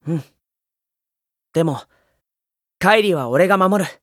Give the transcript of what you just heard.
うん。でもカイリは俺が守る。